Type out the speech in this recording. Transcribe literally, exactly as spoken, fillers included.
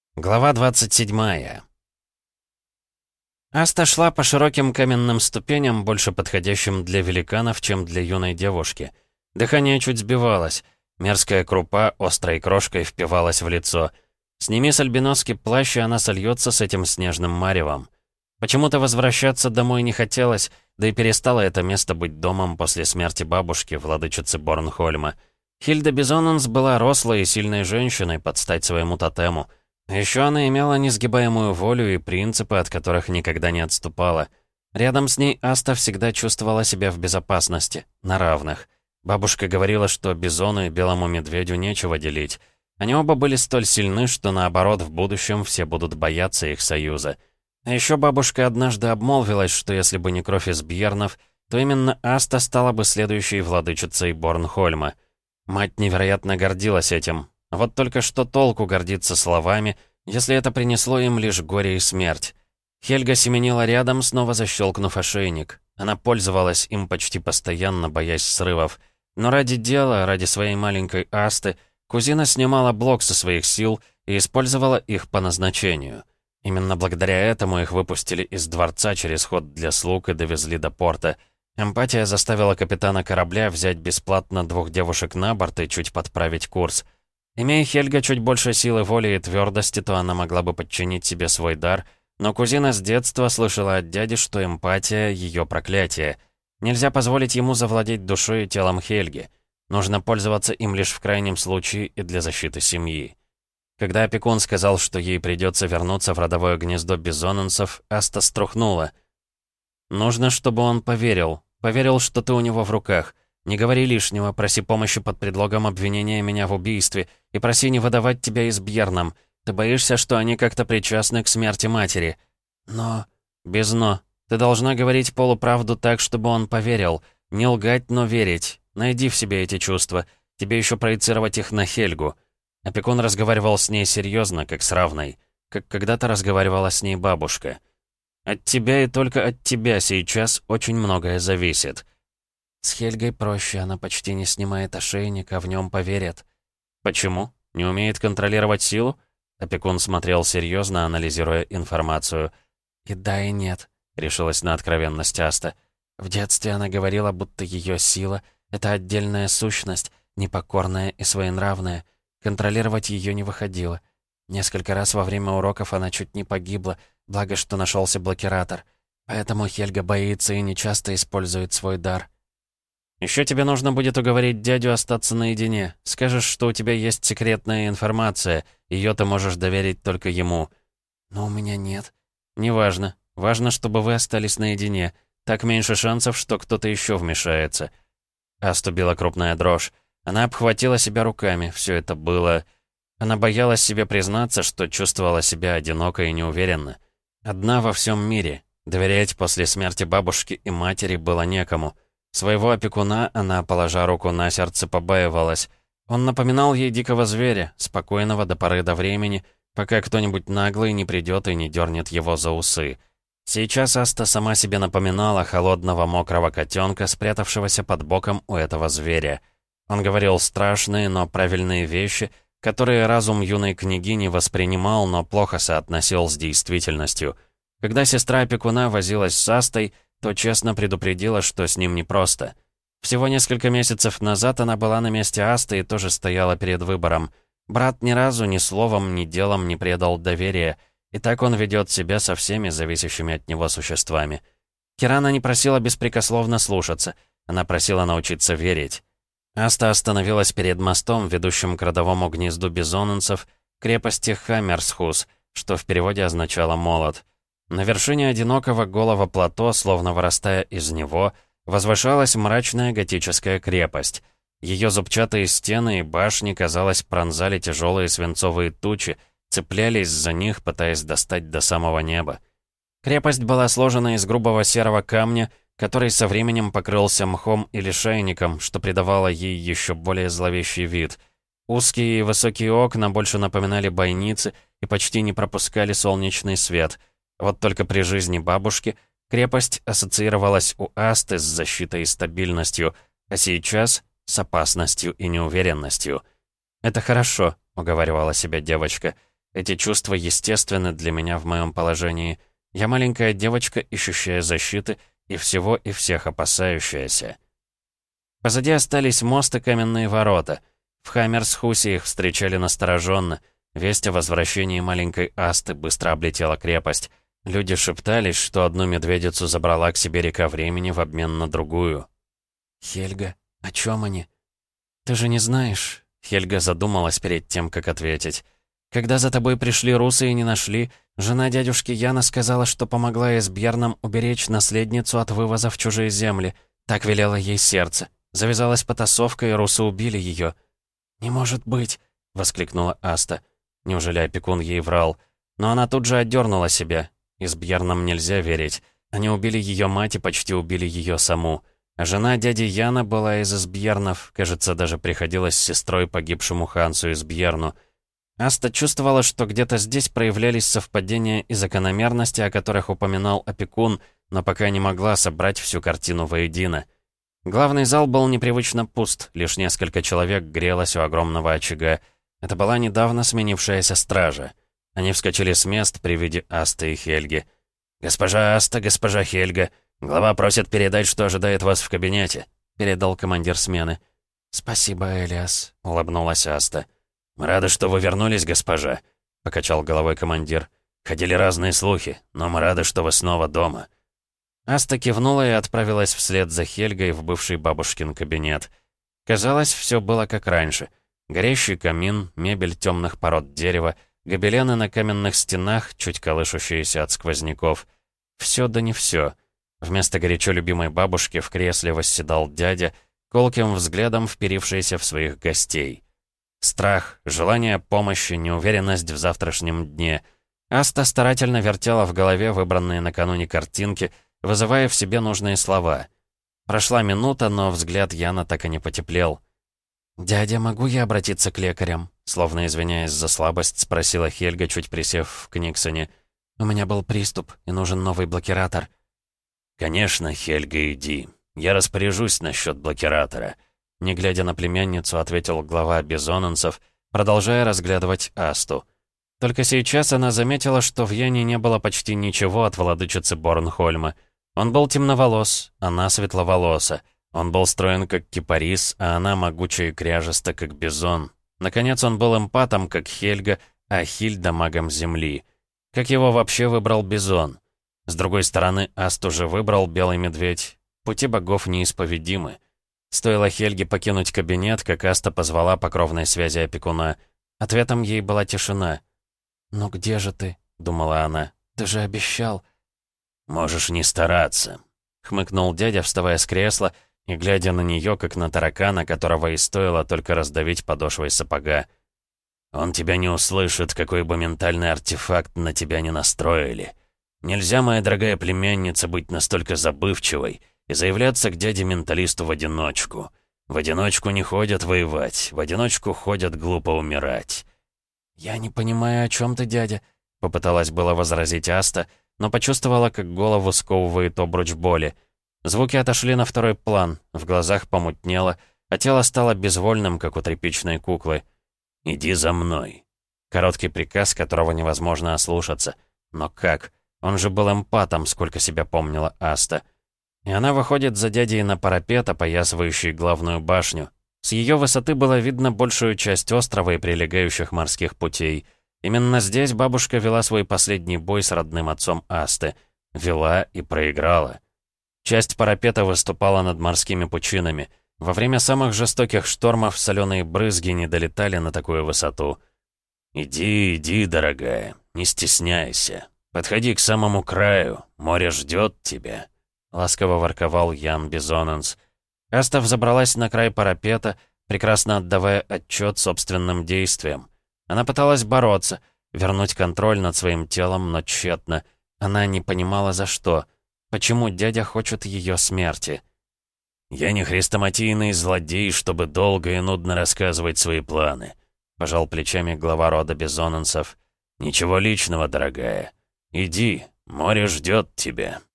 Глава двадцать седьмая. Аста шла по широким каменным ступеням, больше подходящим для великанов, чем для юной девушки. Дыхание чуть сбивалось. Мерзкая крупа острой крошкой впивалась в лицо. Сними с альбиноски плащ, и она сольется с этим снежным маревом. Почему-то возвращаться домой не хотелось, да и перестало это место быть домом после смерти бабушки, владычицы Борнхольма. Хильда Бизоненс была рослой и сильной женщиной под стать своему тотему. Еще она имела несгибаемую волю и принципы, от которых никогда не отступала. Рядом с ней Аста всегда чувствовала себя в безопасности, на равных. Бабушка говорила, что бизону и белому медведю нечего делить. Они оба были столь сильны, что наоборот в будущем все будут бояться их союза. А еще бабушка однажды обмолвилась, что если бы не кровь из Бьернов, то именно Аста стала бы следующей владычицей Борнхольма. Мать невероятно гордилась этим. Вот только что толку гордиться словами, если это принесло им лишь горе и смерть. Хельга семенила рядом, снова защелкнув ошейник. Она пользовалась им почти постоянно, боясь срывов. Но ради дела, ради своей маленькой Асты, кузина снимала блок со своих сил и использовала их по назначению. Именно благодаря этому их выпустили из дворца через ход для слуг и довезли до порта. Эмпатия заставила капитана корабля взять бесплатно двух девушек на борт и чуть подправить курс. Имея Хельга чуть больше силы воли и твердости, то она могла бы подчинить себе свой дар, но кузина с детства слышала от дяди, что эмпатия — ее проклятие. Нельзя позволить ему завладеть душой и телом Хельги. Нужно пользоваться им лишь в крайнем случае и для защиты семьи. Когда опекун сказал, что ей придется вернуться в родовое гнездо бизоненсов, Аста струхнула. «Нужно, чтобы он поверил. Поверил, что ты у него в руках. Не говори лишнего, проси помощи под предлогом обвинения меня в убийстве и проси не выдавать тебя из Бьерном. Ты боишься, что они как-то причастны к смерти матери. Но... Без «но». Ты должна говорить полуправду так, чтобы он поверил. Не лгать, но верить. Найди в себе эти чувства. Тебе еще проецировать их на Хельгу». Опекун разговаривал с ней серьезно, как с равной. Как когда-то разговаривала с ней бабушка. «От тебя и только от тебя сейчас очень многое зависит». «С Хельгой проще, она почти не снимает ошейник, а в нем поверят». «Почему? Не умеет контролировать силу?» Опекун смотрел серьезно, анализируя информацию. «И да, и нет», — решилась на откровенность Аста. «В детстве она говорила, будто ее сила — это отдельная сущность, непокорная и своенравная. Контролировать ее не выходило. Несколько раз во время уроков она чуть не погибла, благо что нашелся блокиратор. Поэтому Хельга боится и нечасто использует свой дар». «Еще тебе нужно будет уговорить дядю остаться наедине. Скажешь, что у тебя есть секретная информация, ее ты можешь доверить только ему». «Но у меня нет». «Неважно. Важно, чтобы вы остались наедине. Так меньше шансов, что кто-то еще вмешается». Асту била крупная дрожь. Она обхватила себя руками. Все это было... Она боялась себе признаться, что чувствовала себя одиноко и неуверенно. Одна во всем мире. Доверять после смерти бабушки и матери было некому. Своего опекуна она, положа руку на сердце, побаивалась. Он напоминал ей дикого зверя, спокойного до поры до времени, пока кто-нибудь наглый не придет и не дернет его за усы. Сейчас Аста сама себе напоминала холодного мокрого котенка, спрятавшегося под боком у этого зверя. Он говорил страшные, но правильные вещи, которые разум юной княгини воспринимал, но плохо соотносил с действительностью. Когда сестра опекуна возилась с Астой, то честно предупредила, что с ним непросто. Всего несколько месяцев назад она была на месте Асты и тоже стояла перед выбором. Брат ни разу ни словом, ни делом не предал доверия, и так он ведет себя со всеми зависящими от него существами. Кирана не просила беспрекословно слушаться, она просила научиться верить. Аста остановилась перед мостом, ведущим к родовому гнезду бизоненцев, крепости Хаммерсхус, что в переводе означало «молот». На вершине одинокого голого плато, словно вырастая из него, возвышалась мрачная готическая крепость. Ее зубчатые стены и башни, казалось, пронзали тяжелые свинцовые тучи, цеплялись за них, пытаясь достать до самого неба. Крепость была сложена из грубого серого камня, который со временем покрылся мхом и лишайником, что придавало ей еще более зловещий вид. Узкие и высокие окна больше напоминали бойницы и почти не пропускали солнечный свет. Вот только при жизни бабушки крепость ассоциировалась у Асты с защитой и стабильностью, а сейчас — с опасностью и неуверенностью. «Это хорошо», — уговаривала себя девочка. Эти чувства естественны для меня в моем положении. Я маленькая девочка, ищущая защиты, и всего и всех опасающаяся. Позади остались мост и каменные ворота. В Хаммерсхусе их встречали настороженно. Весть о возвращении маленькой Асты быстро облетела крепость. Люди шептались, что одну медведицу забрала к себе река времени в обмен на другую. «Хельга, о чем они?» «Ты же не знаешь?» Хельга задумалась перед тем, как ответить. «Когда за тобой пришли русы и не нашли, жена дядюшки Яна сказала, что помогла ей с Бьерном уберечь наследницу от вывоза в чужие земли. Так велело ей сердце. Завязалась потасовка, и русы убили ее». «Не может быть!» — воскликнула Аста. Неужели опекун ей врал? Но она тут же отдернула себя. И с Бьерном нельзя верить. Они убили ее мать и почти убили ее саму. А жена дяди Яна была из Избьернов, кажется, даже приходилась с сестрой погибшему Хансу Избьерну. Аста чувствовала, что где-то здесь проявлялись совпадения и закономерности, о которых упоминал опекун, но пока не могла собрать всю картину воедино. Главный зал был непривычно пуст, лишь несколько человек грелось у огромного очага. Это была недавно сменившаяся стража. Они вскочили с мест при виде Асты и Хельги. «Госпожа Аста, госпожа Хельга, глава просит передать, что ожидает вас в кабинете», — передал командир смены. «Спасибо, Элиас», — улыбнулась Аста. «Мы рады, что вы вернулись, госпожа», — покачал головой командир. «Ходили разные слухи, но мы рады, что вы снова дома». Аста кивнула и отправилась вслед за Хельгой в бывший бабушкин кабинет. Казалось, все было как раньше. Горящий камин, мебель темных пород дерева, гобелены на каменных стенах, чуть колышущиеся от сквозняков. Все да не все. Вместо горячо любимой бабушки в кресле восседал дядя, колким взглядом вперившийся в своих гостей. Страх, желание помощи, неуверенность в завтрашнем дне. Аста старательно вертела в голове выбранные накануне картинки, вызывая в себе нужные слова. Прошла минута, но взгляд Яна так и не потеплел. «Дядя, могу я обратиться к лекарям?» Словно извиняясь за слабость, спросила Хельга, чуть присев в Книксоне. «У меня был приступ, и нужен новый блокиратор». «Конечно, Хельга, иди. Я распоряжусь насчет блокиратора», — не глядя на племянницу, ответил глава бизонанцев, продолжая разглядывать Асту. Только сейчас она заметила, что в Яне не было почти ничего от владычицы Борнхольма. Он был темноволос, она светловолоса. Он был строен, как кипарис, а она могучая и кряжеста, как бизон. Наконец, он был эмпатом, как Хельга, а Хильда — магом земли. Как его вообще выбрал бизон? С другой стороны, Асту же выбрал белый медведь. Пути богов неисповедимы. Стоило Хельге покинуть кабинет, как Аста позвала по кровной связи опекуна. Ответом ей была тишина. «Ну где же ты?» — думала она. «Ты же обещал». «Можешь не стараться», — хмыкнул дядя, вставая с кресла и глядя на нее, как на таракана, которого и стоило только раздавить подошвой сапога. «Он тебя не услышит, какой бы ментальный артефакт на тебя не настроили. Нельзя, моя дорогая племянница, быть настолько забывчивой и заявляться к дяде-менталисту в одиночку. В одиночку не ходят воевать, в одиночку ходят глупо умирать». «Я не понимаю, о чем ты, дядя?» — попыталась было возразить Аста, но почувствовала, как голову сковывает обруч боли. Звуки отошли на второй план, в глазах помутнело, а тело стало безвольным, как у тряпичной куклы. «Иди за мной». Короткий приказ, которого невозможно ослушаться. Но как? Он же был эмпатом, сколько себя помнила Аста. И она выходит за дядей на парапет, опоясывающий главную башню. С ее высоты было видно большую часть острова и прилегающих морских путей. Именно здесь бабушка вела свой последний бой с родным отцом Асты. Вела и проиграла. Часть парапета выступала над морскими пучинами. Во время самых жестоких штормов соленые брызги не долетали на такую высоту. «Иди, иди, дорогая, не стесняйся. Подходи к самому краю, море ждет тебя», — ласково ворковал Ян Бизонанс. Аста взобралась на край парапета, прекрасно отдавая отчет собственным действиям. Она пыталась бороться, вернуть контроль над своим телом, но тщетно. Она не понимала, за что. Почему дядя хочет ее смерти? «Я не хрестоматийный злодей, чтобы долго и нудно рассказывать свои планы», — пожал плечами глава рода бизонанцев. «Ничего личного, дорогая. Иди, море ждет тебя».